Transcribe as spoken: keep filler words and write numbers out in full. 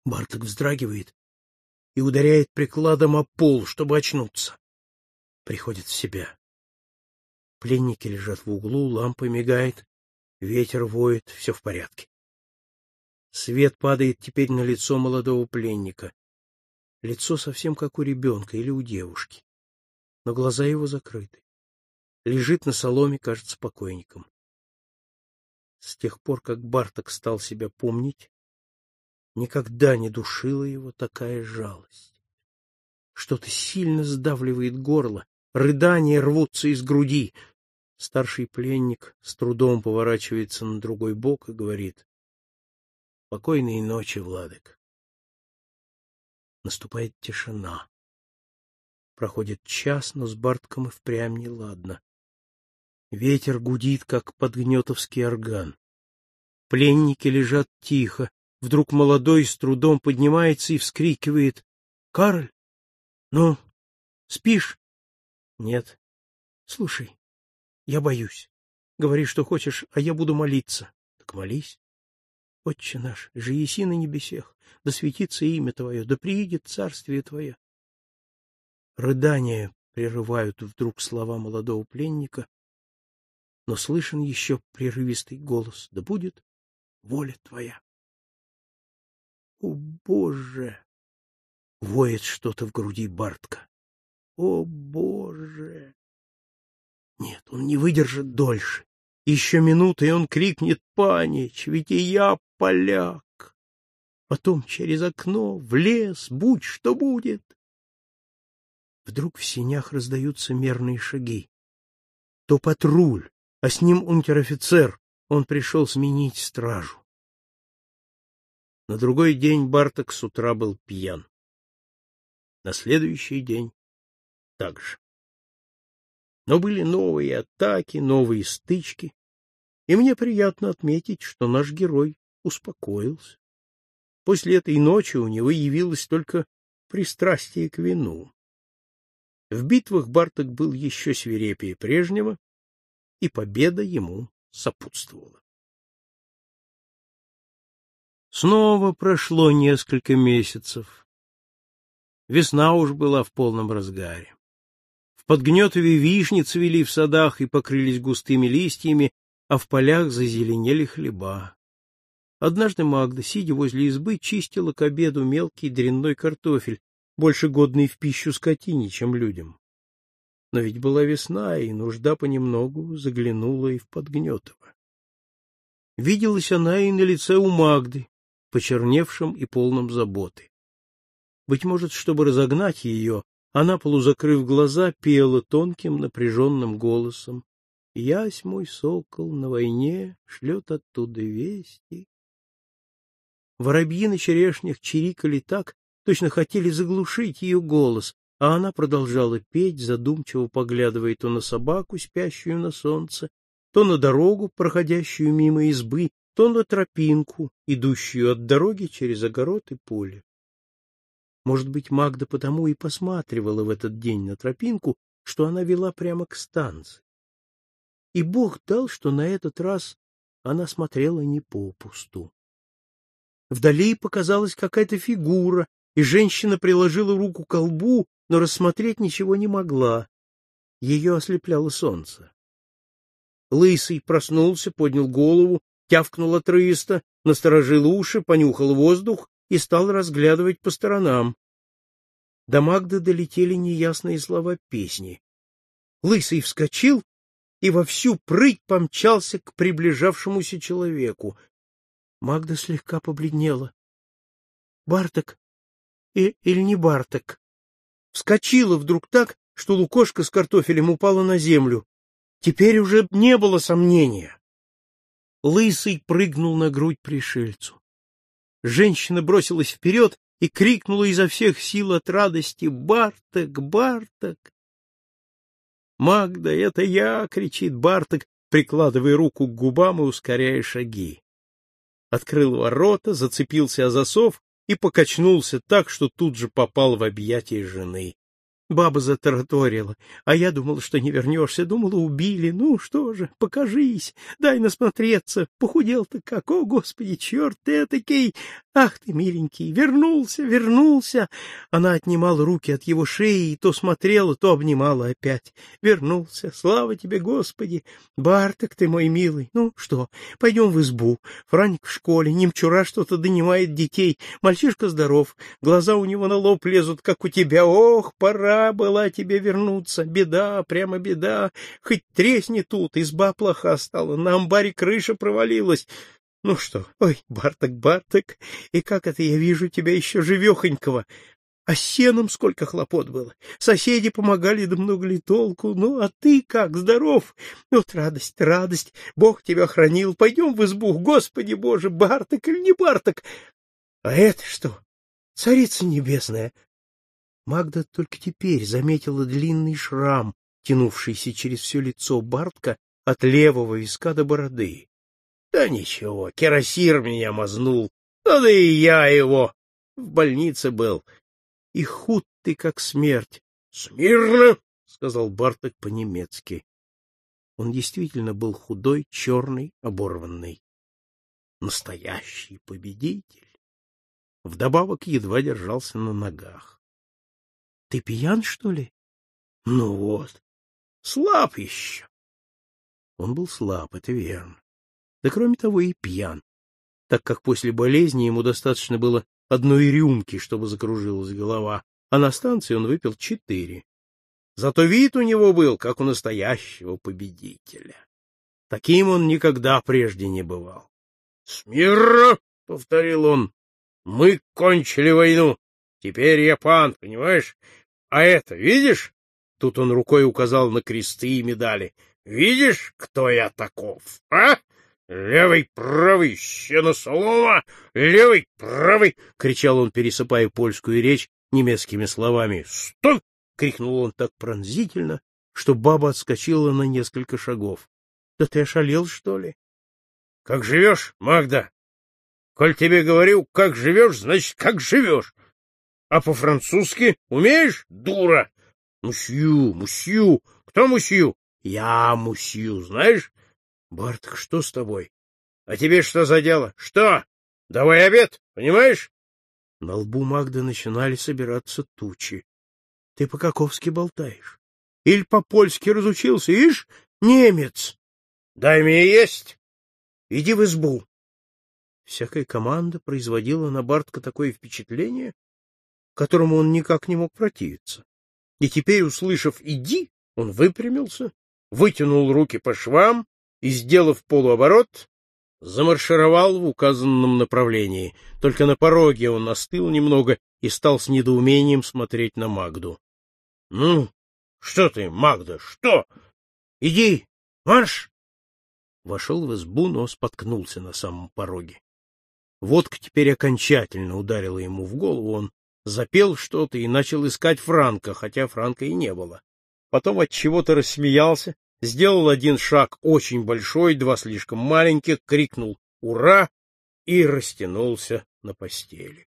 Барток вздрагивает и ударяет прикладом о пол, чтобы очнуться. Приходит в себя. Пленники лежат в углу, лампа мигает, ветер воет, все в порядке. Свет падает теперь на лицо молодого пленника. Лицо совсем как у ребенка или у девушки, но глаза его закрыты. Лежит на соломе, кажется, покойником. С тех пор, как Барток стал себя помнить, никогда не душила его такая жалость. Что-то сильно сдавливает горло, рыдания рвутся из груди. Старший пленник с трудом поворачивается на другой бок и говорит: «Покойной ночи, Владык». Наступает тишина. Проходит час, но с Бартком и впрямь не ладно. Ветер гудит, как подгнетовский орган. Пленники лежат тихо. Вдруг молодой с трудом поднимается и вскрикивает: «Карль, ну, спишь?» «Нет». «Слушай, я боюсь. Говори, что хочешь, а я буду молиться». «Так молись». «Отче наш, же еси на небесех, да светится имя Твое, да приидет царствие Твое». Рыдания прерывают вдруг слова молодого пленника, но слышен еще прерывистый голос: «Да будет воля Твоя». «О, Боже!» — воет что-то в груди Бартка. «О, Боже!» Нет, он не выдержит дольше. Еще минута, и он крикнет: «Панич, ведь и я поляк!» Потом через окно, в лес, будь что будет. Вдруг в сенях раздаются мерные шаги. То патруль, а с ним унтер-офицер. Он пришел сменить стражу. На другой день Барток с утра был пьян. На следующий день также. Но были новые атаки, новые стычки, и мне приятно отметить, что наш герой успокоился. После этой ночи у него явилось только пристрастие к вину. В битвах Барток был еще свирепее прежнего, и победа ему сопутствовала. Снова прошло несколько месяцев. Весна уж была в полном разгаре. В Подгнетове вишни цвели в садах и покрылись густыми листьями, а в полях зазеленели хлеба. Однажды Магда, сидя возле избы, чистила к обеду мелкий дрянной картофель, больше годный в пищу скотине, чем людям. Но ведь была весна, и нужда понемногу заглянула и в Подгнетово. Виделась она и на лице у Магды, почерневшем и полном заботы. Быть может, чтобы разогнать ее, она, полузакрыв глаза, пела тонким напряженным голосом: «Ясь мой сокол на войне, шлет оттуда вести». Воробьи на черешнях чирикали так, точно хотели заглушить ее голос, а она продолжала петь, задумчиво поглядывая то на собаку, спящую на солнце, то на дорогу, проходящую мимо избы, то на тропинку, идущую от дороги через огород и поле. Может быть, Магда потому и посматривала в этот день на тропинку, что она вела прямо к станции. И Бог дал, что на этот раз она смотрела не попусту. Вдали показалась какая-то фигура, и женщина приложила руку к колбу, но рассмотреть ничего не могла. Ее ослепляло солнце. Лысый проснулся, поднял голову, тявкнул отрывисто, насторожил уши, понюхал воздух и стал разглядывать по сторонам. До Магды долетели неясные слова песни. Лысый вскочил и во всю прыть помчался к приближавшемуся человеку. Магда слегка побледнела. Барток и, или не Барток? Вскочила вдруг так, что лукошко с картофелем упало на землю. Теперь уже не было сомнения. Лысый прыгнул на грудь пришельцу. Женщина бросилась вперед и крикнула изо всех сил от радости: «Барток! Барток!» «Магда, это я!» — кричит Барток, прикладывая руку к губам и ускоряя шаги. Открыл ворота, зацепился о засов и покачнулся так, что тут же попал в объятия жены. Баба затараторила: «А я думала, что не вернешься, думала, убили. Ну что же, покажись, дай насмотреться. Похудел-то как, о, Господи, черт этакий!» Ах ты, миленький, вернулся, вернулся! Она отнимала руки от его шеи и то смотрела, то обнимала опять. Вернулся, слава тебе, Господи! Барток ты мой милый. Ну что, пойдем в избу. Франик в школе, немчура что-то донимает детей. Мальчишка здоров, глаза у него на лоб лезут, как у тебя. Ох, пора была тебе вернуться. Беда, прямо беда. Хоть тресни тут, изба плоха стала, на амбаре крыша провалилась. Ну что, ой, Барток, Барток, и как это я вижу тебя еще живехонького. А с сеном сколько хлопот было. Соседи помогали, да много ли толку. Ну, а ты как, здоров? Вот радость, радость, Бог тебя хранил. Пойдем в избу, Господи Боже, Барток или не Барток? А это что? Царица небесная. Магда только теперь заметила длинный шрам, тянувшийся через все лицо Бартка от левого виска до бороды. Да ничего, кирасир меня мазнул, ну да и я его. В больнице был. И худ ты, как смерть. — Смирно! — сказал Барток по-немецки. Он действительно был худой, черный, оборванный. Настоящий победитель. Вдобавок едва держался на ногах. — Ты пьян, что ли? — Ну вот, слаб еще. Он был слаб, это верно. Да кроме того и пьян, так как после болезни ему достаточно было одной рюмки, чтобы закружилась голова, а на станции он выпил четыре. Зато вид у него был, как у настоящего победителя. Таким он никогда прежде не бывал. — Смирно! — повторил он. — Мы кончили войну. Теперь я пан, понимаешь? А это, видишь? Тут он рукой указал на кресты и медали. — Видишь, кто я таков, а? Левый, правый, сено солома, левый, правый! — кричал он, пересыпая польскую речь немецкими словами. — Стой! — крикнул он так пронзительно, что баба отскочила на несколько шагов. — Да ты ошалел, что ли? — Как живешь, Магда? Коль тебе говорю, как живешь, значит, как живешь. А по-французски умеешь, дура? — Мусью, мусью. Кто мусью? — Я мусью, знаешь? — Барток, что с тобой? — А тебе что за дело? Что? Давай обед, понимаешь? На лбу Магды начинали собираться тучи. — Ты по-каковски болтаешь? Или по-польски разучился? Ишь, немец! — Дай мне есть! Иди в избу! Всякая команда производила на Бартка такое впечатление, которому он никак не мог противиться. И теперь, услышав «иди», он выпрямился, вытянул руки по швам и, сделав полуоборот, замаршировал в указанном направлении. Только на пороге он остыл немного и стал с недоумением смотреть на Магду. — Ну, что ты, Магда, что? Иди, марш! Вошел в избу, но споткнулся на самом пороге. Водка теперь окончательно ударила ему в голову, он запел что-то и начал искать Франка, хотя Франка и не было. Потом от чего-то рассмеялся, сделал один шаг очень большой, два слишком маленьких, крикнул «Ура!» и растянулся на постели.